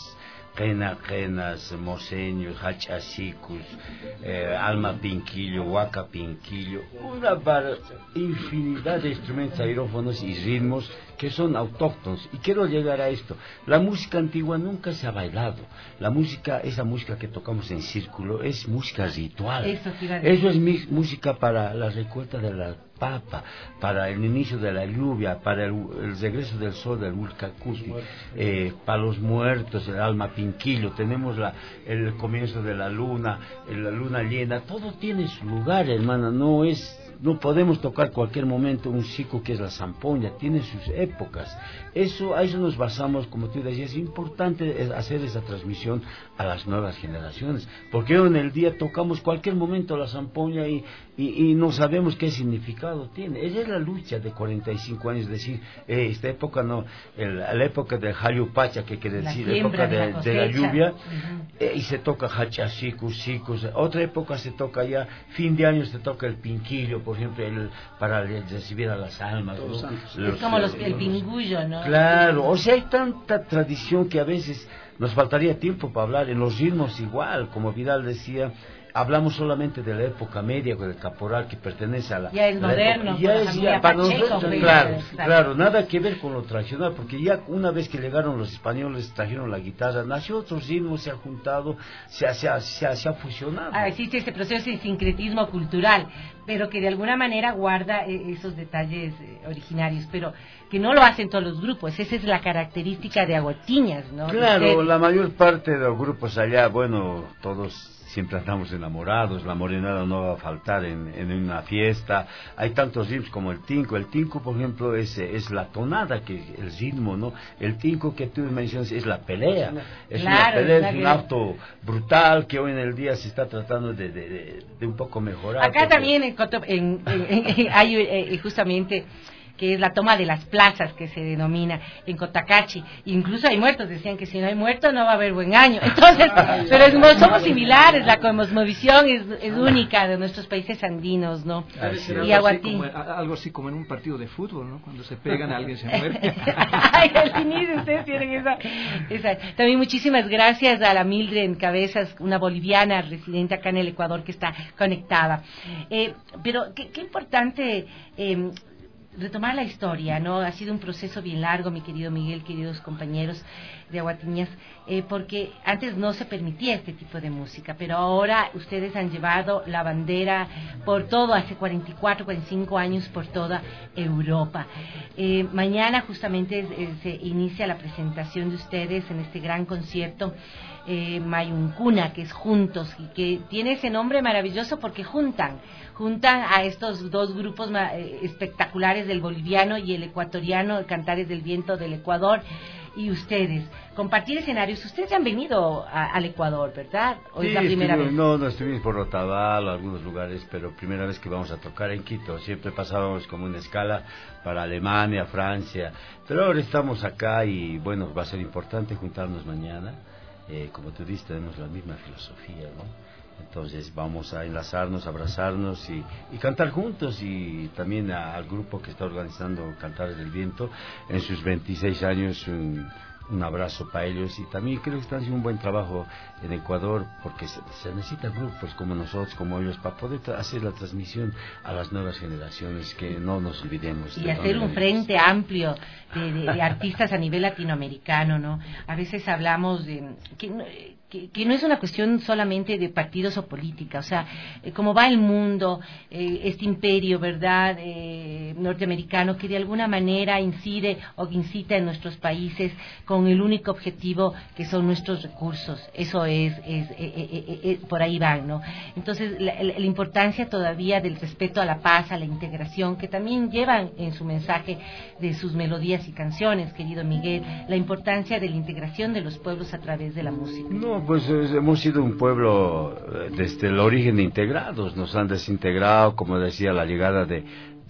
Quena, quenas, moseños, hachasicus, eh, alma pinquillo, huaca pinquillo, una bar- infinidad de instrumentos aerófonos y ritmos que son autóctonos. Y quiero llegar a esto. La música antigua nunca se ha bailado. La música, esa música que tocamos en círculo, es música ritual. Eso, sí, vale. Eso es mi, música para la recuerda de la papa, para el inicio de la lluvia, para el, el regreso del sol del Ulcacuti, eh, para los muertos, el alma pinquillo, tenemos la, el comienzo de la luna, la luna llena, todo tiene su lugar, hermana, no es, no podemos tocar cualquier momento un chico que es la zampoña, tiene sus épocas. Eso, a eso nos basamos, como tú decías, es importante hacer esa transmisión a las nuevas generaciones, porque hoy en el día tocamos cualquier momento la zampoña y, y, y no sabemos qué significado tiene. Esa es la lucha de cuarenta y cinco años, es decir, eh, esta época no, el, la época de Jayupacha, que quiere decir la época de, de, la de la lluvia, uh-huh. eh, y se toca hachasicus, sicus, otra época se toca ya, fin de año se toca el pinquillo, por ejemplo, el, para recibir a las almas, ¿no? Los, es como los, el pingullo, ¿no? Claro, o sea, hay tanta tradición que a veces nos faltaría tiempo para hablar. En los ritmos igual, como Vidal decía, hablamos solamente de la época media, del caporal que pertenece a la... Ya es moderno, ya es, ya, para Pacheco, nosotros, claro, claro, nada que ver con lo tradicional, porque ya una vez que llegaron los españoles, trajeron la guitarra, nació otro ritmo, se ha juntado, se ha, se ha, se ha, se ha fusionado. Ah, existe este proceso de sincretismo cultural, pero que de alguna manera guarda eh, esos detalles eh, originarios, pero que no lo hacen todos los grupos. Esa es la característica de Aguatiñas, ¿no? Claro, Usted... la mayor parte de los grupos allá, bueno, todos siempre andamos enamorados, la morenada no va a faltar en, en una fiesta. Hay tantos ritmos como el tinco. El tinco, por ejemplo, es, es la tonada, que el ritmo, ¿no? El tinco que tú mencionas es la pelea. Es claro, una pelea, es un acto brutal que hoy en el día se está tratando de, de, de, de un poco mejorar. Acá porque... también en, en, en, en, hay eh, justamente... que es la toma de las plazas, que se denomina en Cotacachi. Incluso hay muertos, decían que si no hay muertos no va a haber buen año. Entonces, pero es, somos similares, la cosmovisión es, es única de nuestros países andinos, ¿no? Así, y algo, así como, algo así como en un partido de fútbol, ¿no? Cuando se pegan a alguien se muere. Ay, al inicio ustedes tienen esa, esa. También muchísimas gracias a la Mildred Cabezas, una boliviana residente acá en el Ecuador que está conectada. Eh, pero qué, qué importante... Eh, retomar la historia, ¿no? Ha sido un proceso bien largo, mi querido Miguel, queridos compañeros de Aguatiñas, eh, porque antes no se permitía este tipo de música, pero ahora ustedes han llevado la bandera por todo, hace cuarenta y cuatro, cuarenta y cinco años, por toda Europa. Eh, mañana justamente eh, se inicia la presentación de ustedes en este gran concierto eh, Mayuncuna, que es Juntos, y que tiene ese nombre maravilloso porque juntan, juntan a estos dos grupos eh, espectaculares del boliviano y el ecuatoriano, el Cantares del Viento del Ecuador, y ustedes, compartir escenarios. Ustedes han venido a, al Ecuador, ¿verdad? ¿O sí, es la primera vez? No, no estuvimos por Rotavalo, algunos lugares, pero primera vez que vamos a tocar en Quito. Siempre pasábamos como una escala para Alemania, Francia, pero ahora estamos acá y bueno, va a ser importante juntarnos mañana. Eh, como tú dices, tenemos la misma filosofía, ¿no? Entonces vamos a enlazarnos, abrazarnos y, y cantar juntos, y también a, al grupo que está organizando Cantares del Viento en sus veintiséis años, un, un abrazo para ellos, y también creo que están haciendo un buen trabajo en Ecuador, porque se, se necesitan grupos como nosotros, como ellos, para poder hacer la transmisión a las nuevas generaciones, que no nos olvidemos. Y hacer un frente amplio de, de, de artistas a nivel latinoamericano, ¿no? A veces hablamos de... que, Que, que no es una cuestión solamente de partidos o política, o sea, eh, como va el mundo, eh, este imperio, ¿verdad?, eh, norteamericano, que de alguna manera incide o incita en nuestros países con el único objetivo que son nuestros recursos. Eso es, es eh, eh, eh, eh, por ahí van, ¿no? Entonces, la, la importancia todavía del respeto a la paz, a la integración, que también llevan en su mensaje de sus melodías y canciones, querido Miguel, la importancia de la integración de los pueblos a través de la música. No, pues hemos sido un pueblo desde el origen integrados, nos han desintegrado, como decía, la llegada de,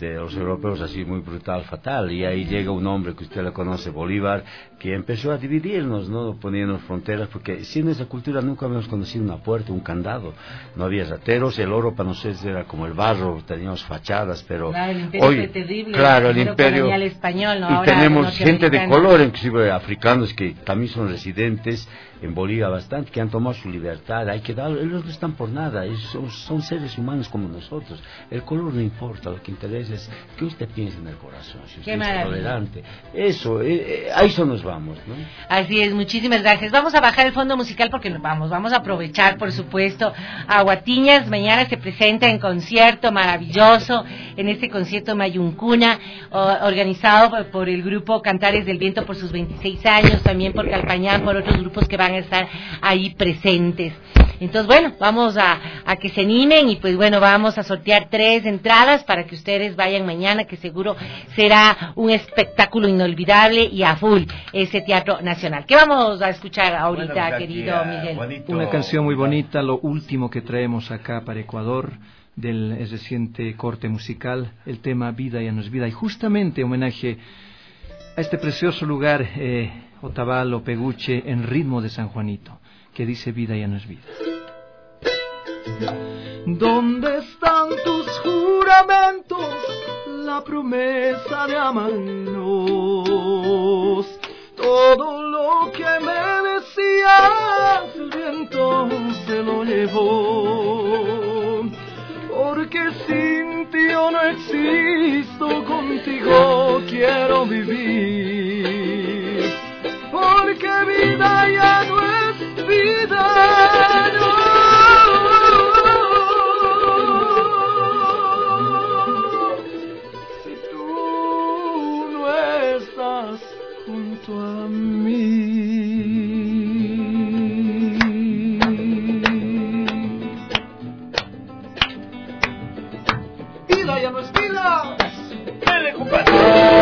de los europeos así muy brutal, fatal, y ahí llega un hombre que usted lo conoce, Bolívar, que empezó a dividirnos, ¿no? Poniendo fronteras, porque sin esa cultura nunca habíamos conocido una puerta, un candado, no había rateros, el oro para nosotros era como el barro, teníamos fachadas, pero claro, el imperio hoy, fue terrible, claro, el, el imperio español, ¿no? y Ahora tenemos gente de color, ¿no? inclusive africanos que también son residentes en Bolivia bastante, que han tomado su libertad, hay que dar, ellos no están por nada, ellos son, son seres humanos como nosotros, el color no importa, lo que interesa es que usted piense en el corazón, si usted es tolerante, eso, eh, eh, a eso nos vamos, ¿no? Así es, muchísimas gracias. Vamos a bajar el fondo musical porque nos vamos, vamos a aprovechar, por supuesto, a Guatiñas. Mañana se presenta en concierto maravilloso, en este concierto Mayuncuna, organizado por, por el grupo Cantares del Viento por sus veintiséis años, también por Calpañán, por otros grupos que van a estar ahí presentes. Entonces, bueno, vamos a, a que se animen y pues bueno, vamos a sortear tres entradas para que ustedes vayan mañana, que seguro será un espectáculo inolvidable y a full ese Teatro Nacional. ¿Qué vamos a escuchar ahorita, bueno, pues querido aquí, Miguel? Juanito. Una canción muy bonita, lo último que traemos acá para Ecuador, del reciente corte musical, el tema Vida ya no es vida, y justamente homenaje a este precioso lugar, eh, Otavalo, Peguche, en ritmo de San Juanito, que dice vida ya no es vida. ¿Dónde están tus juramentos, la promesa de amarnos? Todo lo que me decías, el viento se lo llevó. Porque sin ti yo no existo, contigo quiero vivir. Porque vida ya no es vida, no. Si tú no estás junto a mí. Vida ya no es vida. ¡Dale, compadre!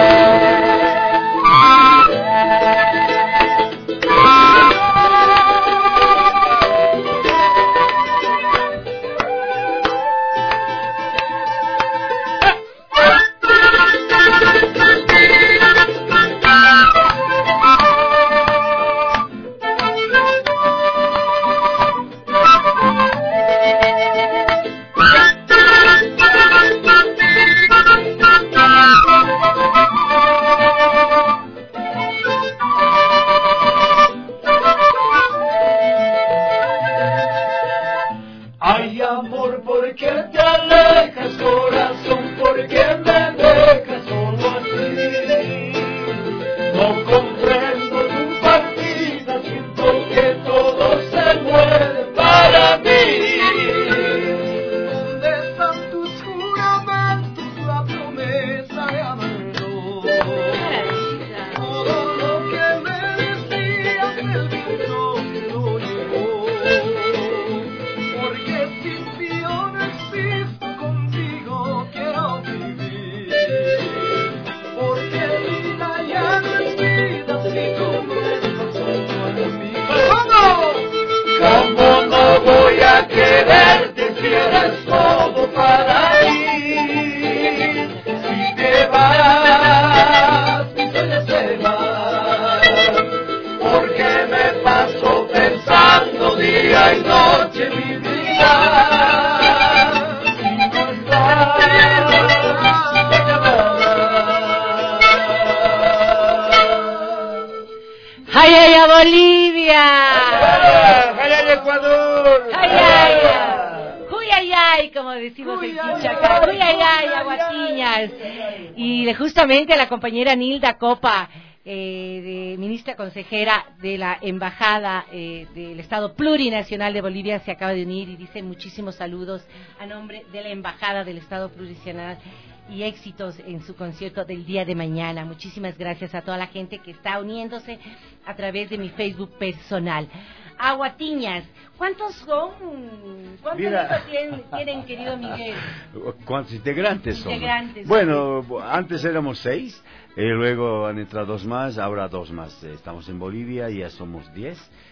Justamente a la compañera Nilda Copa, eh, de ministra consejera de la Embajada eh, del Estado Plurinacional de Bolivia, se acaba de unir y dice muchísimos saludos a nombre de la Embajada del Estado Plurinacional y éxitos en su concierto del día de mañana. Muchísimas gracias a toda la gente que está uniéndose a través de mi Facebook personal. Aguatiñas, ¿cuántos son? ¿Cuántos hijos tienen, tienen, querido Miguel? ¿Cuántos integrantes son? Integrantes. Bueno, antes éramos seis, eh, luego han entrado dos más, ahora dos más. Estamos en Bolivia, ya somos diez,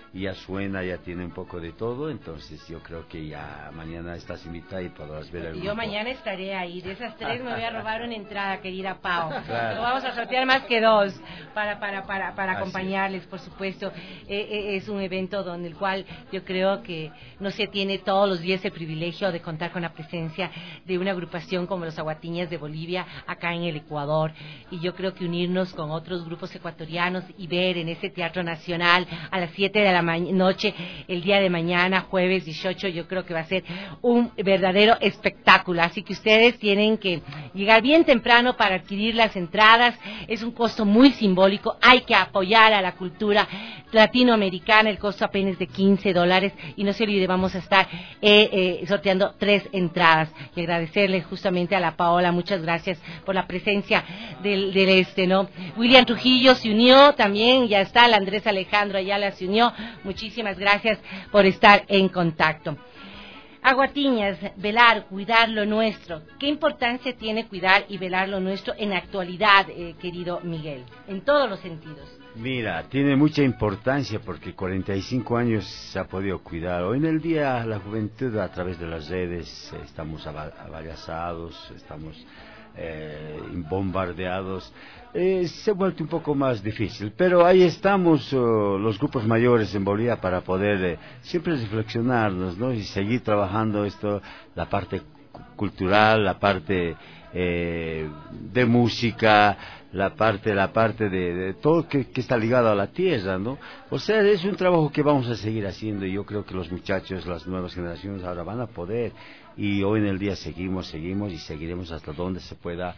y ya suena, ya tiene un poco de todo, entonces yo creo que ya mañana estás invitada y podrás ver el Yo grupo. mañana estaré ahí, de esas tres me voy a robar una entrada, querida Pau. Claro. Lo vamos a sortear más que dos para para para para acompañarles, por supuesto. Eh, eh, es un evento donde el cual yo creo que no se tiene todos los días el privilegio de contar con la presencia de una agrupación como los Aguatiñas de Bolivia acá en el Ecuador, y yo creo que unirnos con otros grupos ecuatorianos y ver en ese Teatro Nacional a las siete de la noche el día de mañana, jueves dieciocho, yo creo que va a ser un verdadero espectáculo, así que ustedes tienen que llegar bien temprano para adquirir las entradas. Es un costo muy simbólico, hay que apoyar a la cultura latinoamericana, el costo apenas de quince dólares, y no se olvide, vamos a estar eh, eh, sorteando tres entradas, y agradecerle justamente a la Paola, muchas gracias por la presencia del, del este, ¿no? William Trujillo se unió también, ya está, el Andrés Alejandro Ayala se unió, muchísimas gracias por estar en contacto. Aguatiñas, velar, cuidar lo nuestro. ¿Qué importancia tiene cuidar y velar lo nuestro en la actualidad, eh, querido Miguel? En todos los sentidos. Mira, tiene mucha importancia porque cuarenta y cinco años se ha podido cuidar. Hoy en el día la juventud a través de las redes eh, estamos abalazados, estamos eh, bombardeados. Eh, se ha vuelto un poco más difícil, pero ahí estamos uh, los grupos mayores en Bolivia para poder eh, siempre reflexionarnos, ¿no? Y seguir trabajando esto, la parte cultural, la parte eh, de música, la parte la parte de, de todo que, que está ligado a la tierra, ¿no? O sea, es un trabajo que vamos a seguir haciendo, y yo creo que los muchachos, las nuevas generaciones ahora van a poder, y hoy en el día seguimos, seguimos y seguiremos hasta donde se pueda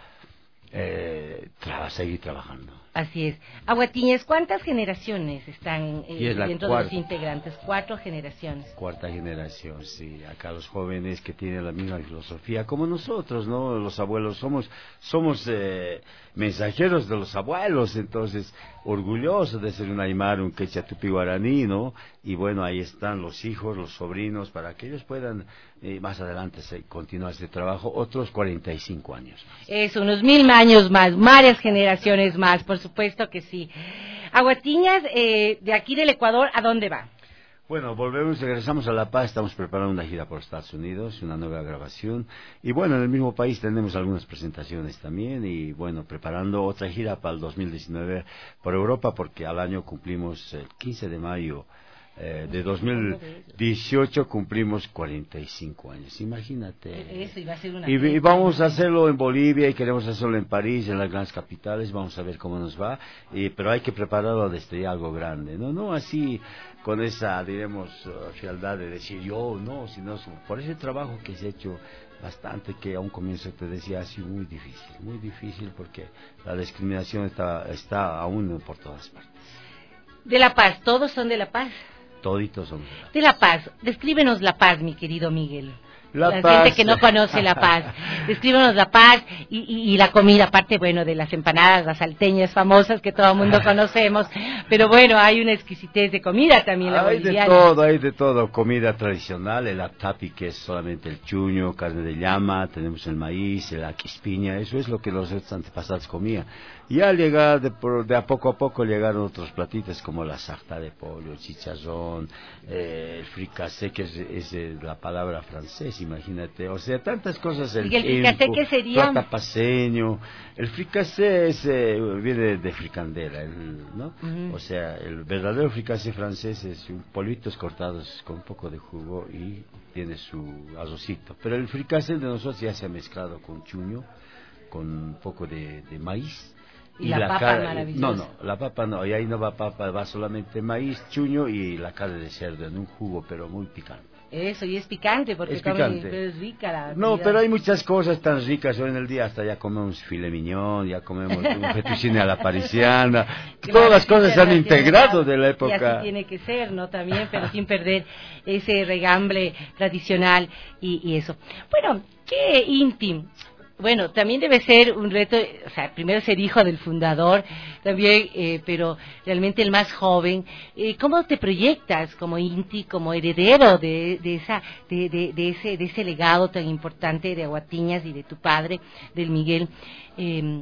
eh, tra seguir trabajando. Así es. Aguatiñas, ¿cuántas generaciones están eh, dentro cuarta, de los integrantes? Cuatro generaciones. Cuarta generación, sí. Acá los jóvenes que tienen la misma filosofía como nosotros, ¿no? Los abuelos somos somos eh, mensajeros de los abuelos, entonces orgullosos de ser un aymara, un quechua tupi guaraní, ¿no? Y bueno, ahí están los hijos, los sobrinos, para que ellos puedan eh, más adelante se, continuar este trabajo, otros cuarenta y cinco años más. Es unos mil años más, varias generaciones más, por supuesto que sí. Aguatiñas, eh, de aquí del Ecuador, ¿a dónde va? Bueno, volvemos, regresamos a La Paz, estamos preparando una gira por Estados Unidos, una nueva grabación, y bueno, en el mismo país tenemos algunas presentaciones también, y bueno, preparando otra gira para el dos mil diecinueve por Europa, porque al año cumplimos el quince de mayo eh, de dos mil dieciocho, cumplimos cuarenta y cinco años, imagínate. Eso iba a ser una y, y vamos a hacerlo en Bolivia, y queremos hacerlo en París, en las grandes capitales, vamos a ver cómo nos va, y, pero hay que prepararlo desde algo grande, no, no así con esa, diremos, uh, frialdad de decir yo, no, sino por ese trabajo que se ha hecho bastante, que a un comienzo te decía así, muy difícil, muy difícil, porque la discriminación está, está aún por todas partes. De La Paz, ¿todos son de La Paz? Toditos son de La Paz. Descríbenos La Paz, mi querido Miguel. La, la Paz. gente que no conoce La Paz. Descríbenos La Paz y, y, y la comida, aparte, bueno, de las empanadas, las salteñas famosas que todo el mundo conocemos, pero bueno, hay una exquisitez de comida también. La hay boliviana. de todo, hay de todo, comida tradicional, el aptapi, que es solamente el chuño, carne de llama, tenemos el maíz, la quispiña, eso es lo que los antepasados comían. Y al llegar, de, de a poco a poco llegaron otros platitos como la sarta de pollo, el chicharrón, eh, el fricassé, que es, es, es la palabra francesa, imagínate, o sea, tantas cosas. El, ¿Y el fricassé qué sería? Plata paseño. El fricassé es, eh, viene de fricandela, el, ¿no? Uh-huh. O sea, el verdadero fricassé francés es un pollitos cortados con un poco de jugo y tiene su arrocito. Pero el fricassé de nosotros ya se ha mezclado con chuño, con un poco de, de maíz. Y, y la, la papa cara, maravillosa. No, no, la papa no, y ahí no va papa, va solamente maíz, chuño y la carne de cerdo en un jugo, pero muy picante. Eso, y es picante, porque es, picante. Come, es rica la No, vida. pero hay muchas cosas tan ricas hoy en el día, hasta ya comemos filet mignon, ya comemos un fettuccine a la parisiana, todas las cosas se han integrado de la época. Y así tiene que ser, ¿no? También, pero sin perder ese regambre tradicional y, y eso. Bueno, qué íntimo. Bueno, también debe ser un reto, o sea, primero ser hijo del fundador, también, eh, pero realmente el más joven. Eh, ¿Cómo te proyectas como Inti, como heredero de, de esa, de, de, de ese, de ese legado tan importante de Aguatiñas y de tu padre, del Miguel? Eh,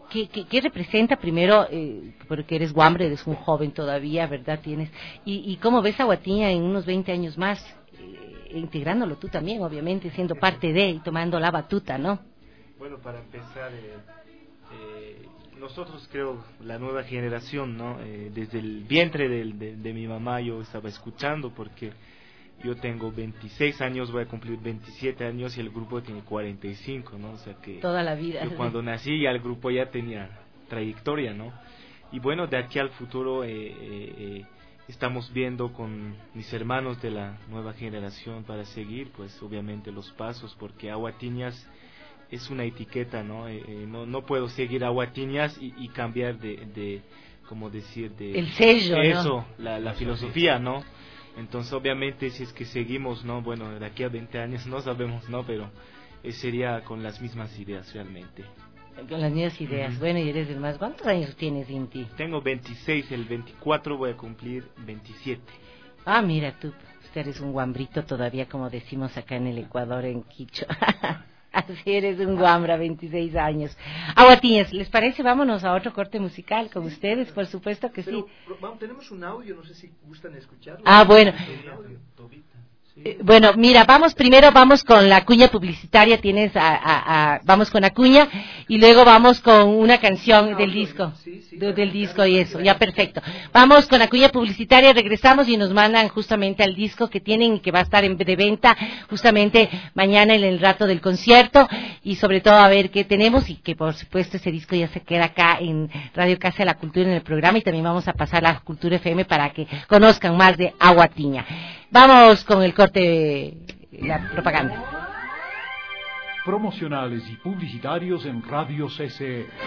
¿qué, qué, qué representa primero, eh, porque eres guambre, eres un joven todavía, ¿verdad? Tienes y, y cómo ves a Guatiña en unos veinte años más, eh, integrándolo tú también, obviamente, siendo parte de y tomando la batuta, ¿no? Bueno, para empezar, eh, eh, nosotros creo, la nueva generación, ¿no? Eh, desde el vientre de, de, de mi mamá yo estaba escuchando, porque yo tengo veintiséis años, voy a cumplir veintisiete años y el grupo tiene cuarenta y cinco, ¿no? O sea que toda la vida. Yo cuando nací ya el grupo ya tenía trayectoria, ¿no? Y bueno, de aquí al futuro eh, eh, eh, estamos viendo con mis hermanos de la nueva generación para seguir, pues obviamente los pasos, porque Aguatiñas es una etiqueta, ¿no? Eh, eh, no, no puedo seguir Aguatiñas y, y cambiar de, de, como decir, de el sello, eso, ¿no? la, la filosofía, ¿no? Entonces, obviamente, si es que seguimos, ¿no? Bueno, de aquí a veinte años no sabemos, ¿no? Pero eh, sería con las mismas ideas realmente. Con las mismas ideas. Uh-huh. Bueno, y eres el más. ¿Cuántos años tienes, Inti? Tengo veintiséis, el veinticuatro voy a cumplir veintisiete. Ah, mira tú, usted eres un guambrito todavía, como decimos acá en el Ecuador, en Quicho. Así eres un guambra, veintiséis años. Aguatiñas, ¿les parece? Vámonos a otro corte musical con ustedes, por supuesto que Pero, sí. Pero, vamos, tenemos un audio, no sé si gustan escucharlo. Ah, bueno. Eh, bueno, mira, vamos primero, vamos con la cuña publicitaria, tienes a, a, a vamos con la cuña y luego vamos con una canción ah, del disco, sí, sí, de, del disco y eso, ya perfecto. Vamos con la cuña publicitaria, regresamos y nos mandan justamente al disco que tienen y que va a estar en, de venta justamente mañana en el rato del concierto y sobre todo a ver qué tenemos y que por supuesto ese disco ya se queda acá en Radio Casa de la Cultura en el programa y también vamos a pasar a la Cultura F M para que conozcan más de Aguatiña. Vamos con el corte, la propaganda. Promocionales y publicitarios en Radio C C E.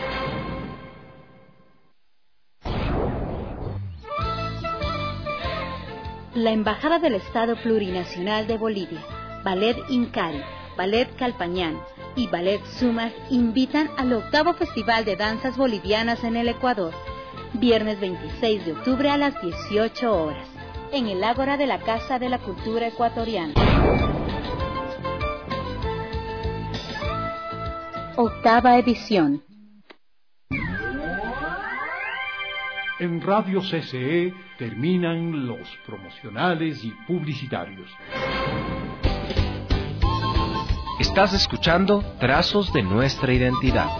La Embajada del Estado Plurinacional de Bolivia, Ballet Incari, Ballet Calpañán y Ballet Sumac invitan al octavo Festival de Danzas Bolivianas en el Ecuador, viernes veintiséis de octubre a las dieciocho horas. En el Ágora de la Casa de la Cultura Ecuatoriana. Octava edición. En Radio C C E terminan los promocionales y publicitarios. Estás escuchando Trazos de Nuestra Identidad.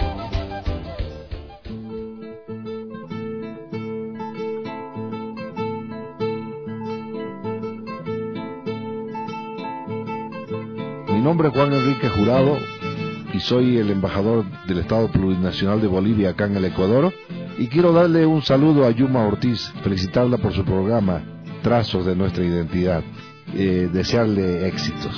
Mi nombre es Juan Enrique Jurado y soy el embajador del Estado Plurinacional de Bolivia acá en el Ecuador y quiero darle un saludo a Yuma Ortiz, felicitarla por su programa Trazos de Nuestra Identidad, eh, desearle éxitos.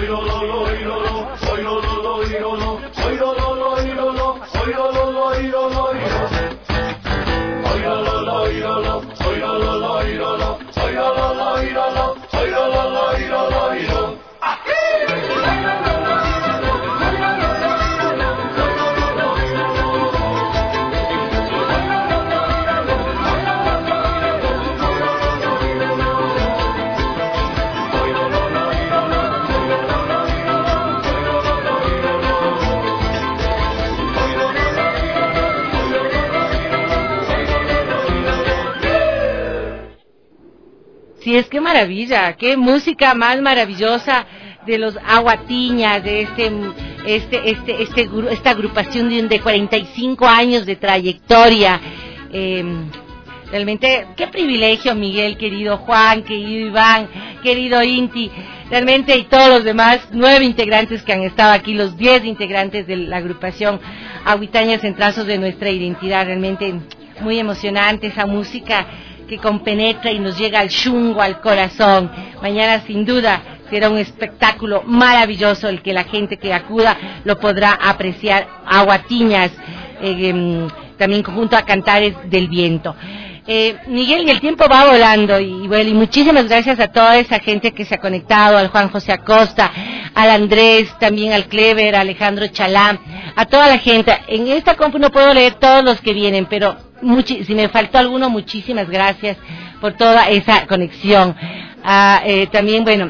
Sí, es que maravilla, qué música más maravillosa de los Aguatiñas, de este, este, este, este, esta agrupación de, de cuarenta y cinco años de trayectoria. Eh, realmente, qué privilegio, Miguel, querido Juan, querido Iván, querido Inti, realmente, y todos los demás nueve integrantes que han estado aquí, los diez integrantes de la agrupación Aguatiñas en Trazos de Nuestra Identidad, realmente muy emocionante esa música que compenetra y nos llega al chungo, al corazón. Mañana sin duda será un espectáculo maravilloso el que la gente que acuda lo podrá apreciar. Aguatiñas, eh, también junto a Cantares del Viento. Eh, Miguel, y el tiempo va volando y, y bueno, y muchísimas gracias a toda esa gente que se ha conectado, al Juan José Acosta, al Andrés, también al Clever, a Alejandro Chalán, a toda la gente. En esta compu no puedo leer todos los que vienen, pero muchi- si me faltó alguno, muchísimas gracias por toda esa conexión. Ah, eh, también, bueno,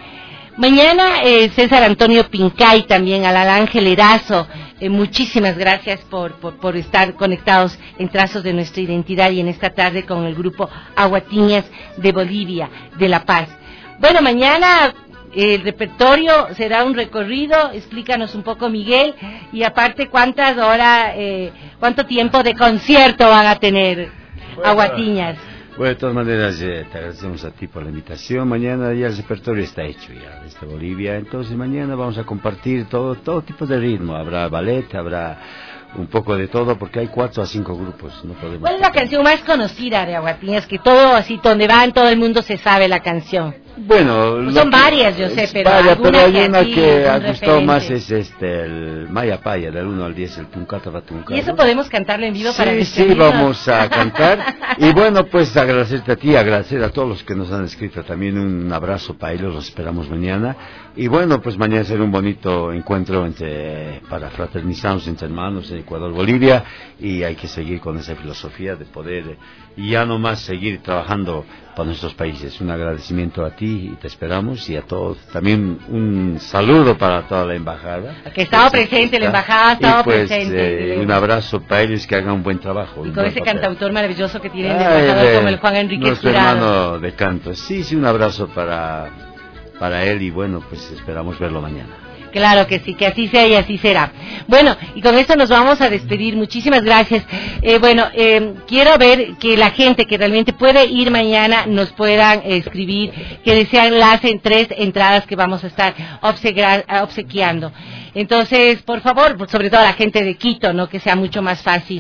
mañana eh, César Antonio Pincay, también al Ángel Erazo, eh, muchísimas gracias por, por, por estar conectados en Trazos de Nuestra Identidad y en esta tarde con el grupo Aguatiñas de Bolivia, de La Paz. Bueno, mañana el repertorio será un recorrido, explícanos un poco, Miguel, y aparte cuántas horas, eh, cuánto tiempo de concierto van a tener bueno, Aguatiñas. Bueno, de todas maneras, eh, te agradecemos a ti por la invitación. Mañana ya el repertorio está hecho ya desde Bolivia, entonces mañana vamos a compartir todo todo tipo de ritmo. Habrá ballet, habrá un poco de todo, porque hay cuatro a cinco grupos. No podemos. ¿Cuál es la canción más conocida de Aguatiñas? Que todo así, donde van, todo el mundo se sabe la canción. Bueno, pues son varias, yo sé, pero varias, pero hay que una que ha gustado referente. más, es este, el Maya Paya, del uno al diez, el Tuncata Batunca. ¿Y eso podemos cantarlo en vivo sí, para Sí, sí, despedirnos? vamos a cantar. Y bueno, pues agradecerte a ti, agradecer a todos los que nos han escrito también, un abrazo para ellos, los esperamos mañana. Y bueno, pues mañana será un bonito encuentro entre para fraternizarnos entre hermanos en Ecuador, Bolivia, y hay que seguir con esa filosofía de poder y ya no más seguir trabajando para nuestros países. Un agradecimiento a ti y te esperamos, y a todos también un saludo para toda la embajada que estaba presente, la embajada estaba y pues, presente eh, un abrazo para ellos, que hagan un buen trabajo y un con buen ese papel. cantautor maravilloso que tienen de Ay, embajador de como el Juan Enrique nuestro Jurado. hermano de canto. Sí, sí, un abrazo para para él, y bueno, pues esperamos verlo mañana. Claro que sí, que así sea y así será. Bueno, y con esto nos vamos a despedir. Muchísimas gracias. Eh, bueno, eh, quiero ver que la gente que realmente puede ir mañana nos puedan eh, escribir que desean las en tres entradas que vamos a estar obsequiar, obsequiando. Entonces, por favor, sobre todo a la gente de Quito, ¿no? Que sea mucho más fácil.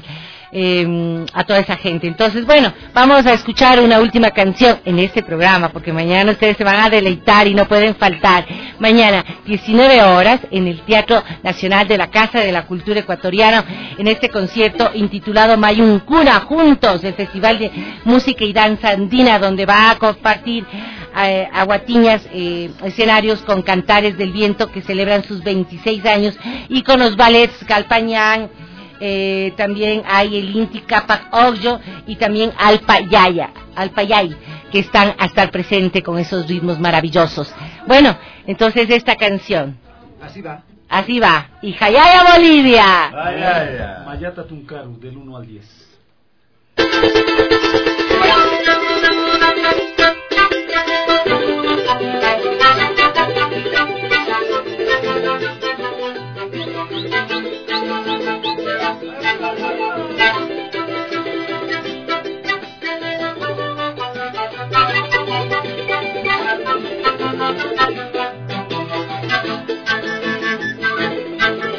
Eh, a toda esa gente. Entonces, bueno, vamos a escuchar una última canción en este programa, porque mañana ustedes se van a deleitar y no pueden faltar. Mañana, diecinueve horas, en el Teatro Nacional de la Casa de la Cultura Ecuatoriana, en este concierto intitulado Mayuncuna Juntos, el Festival de Música y Danza Andina, donde va a compartir eh, Aguatiñas eh, escenarios con Cantares del Viento, que celebran sus veintiséis años, y con los ballets Calpañán. Eh, también hay el Inti Capac Ogyo y también Alpayaya, Alpayay, que están a estar presente con esos ritmos maravillosos. Bueno, entonces esta canción. Así va. Así va. Y Jayaya Bolivia. Jayaya. Mayata Tuncaru, del uno al diez.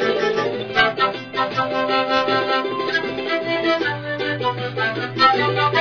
Thank you.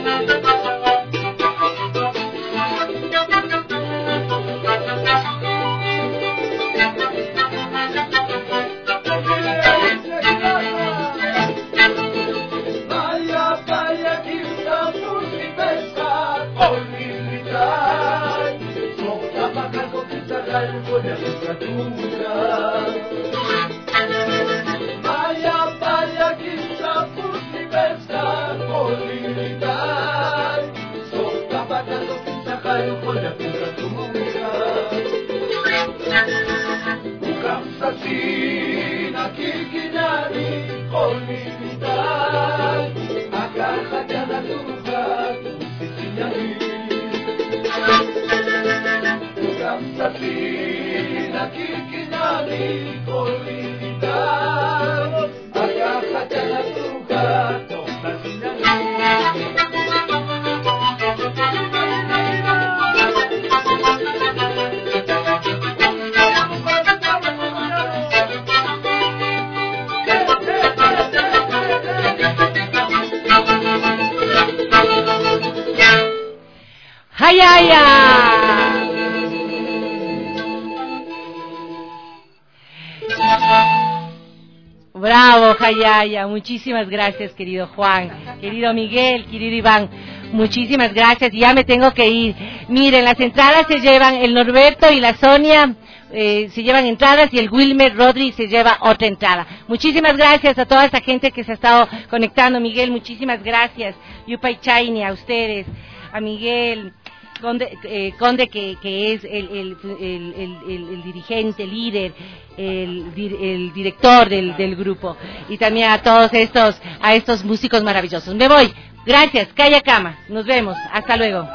Bravo, Jayaya, muchísimas gracias, querido Juan, querido Miguel, querido Iván, muchísimas gracias, ya me tengo que ir. Miren, las entradas se llevan el Norberto y la Sonia, eh, se llevan entradas y el Wilmer Rodri se lleva otra entrada. Muchísimas gracias a toda esta gente que se ha estado conectando. Miguel, muchísimas gracias. Yupay Chaini, a ustedes, a Miguel Conde, eh, Conde que, que es el, el, el, el, el, el dirigente, líder, el, el director del, del grupo, y también a todos estos, a estos músicos maravillosos. Me voy. Gracias. Calla Cama. Nos vemos. Hasta luego.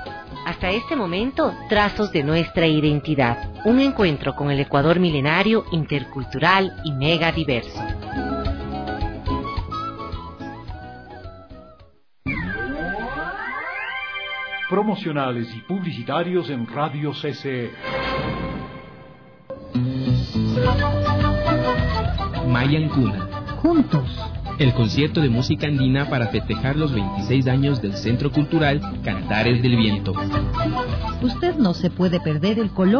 Hasta este momento, Trazos de nuestra identidad. Un encuentro con el Ecuador milenario, intercultural y mega diverso. Promocionales y publicitarios en Radio C C E. Mayan Cuna. Juntos. El concierto de música andina para festejar los veintiséis años del Centro Cultural Cantares del Viento. Usted no se puede perder el color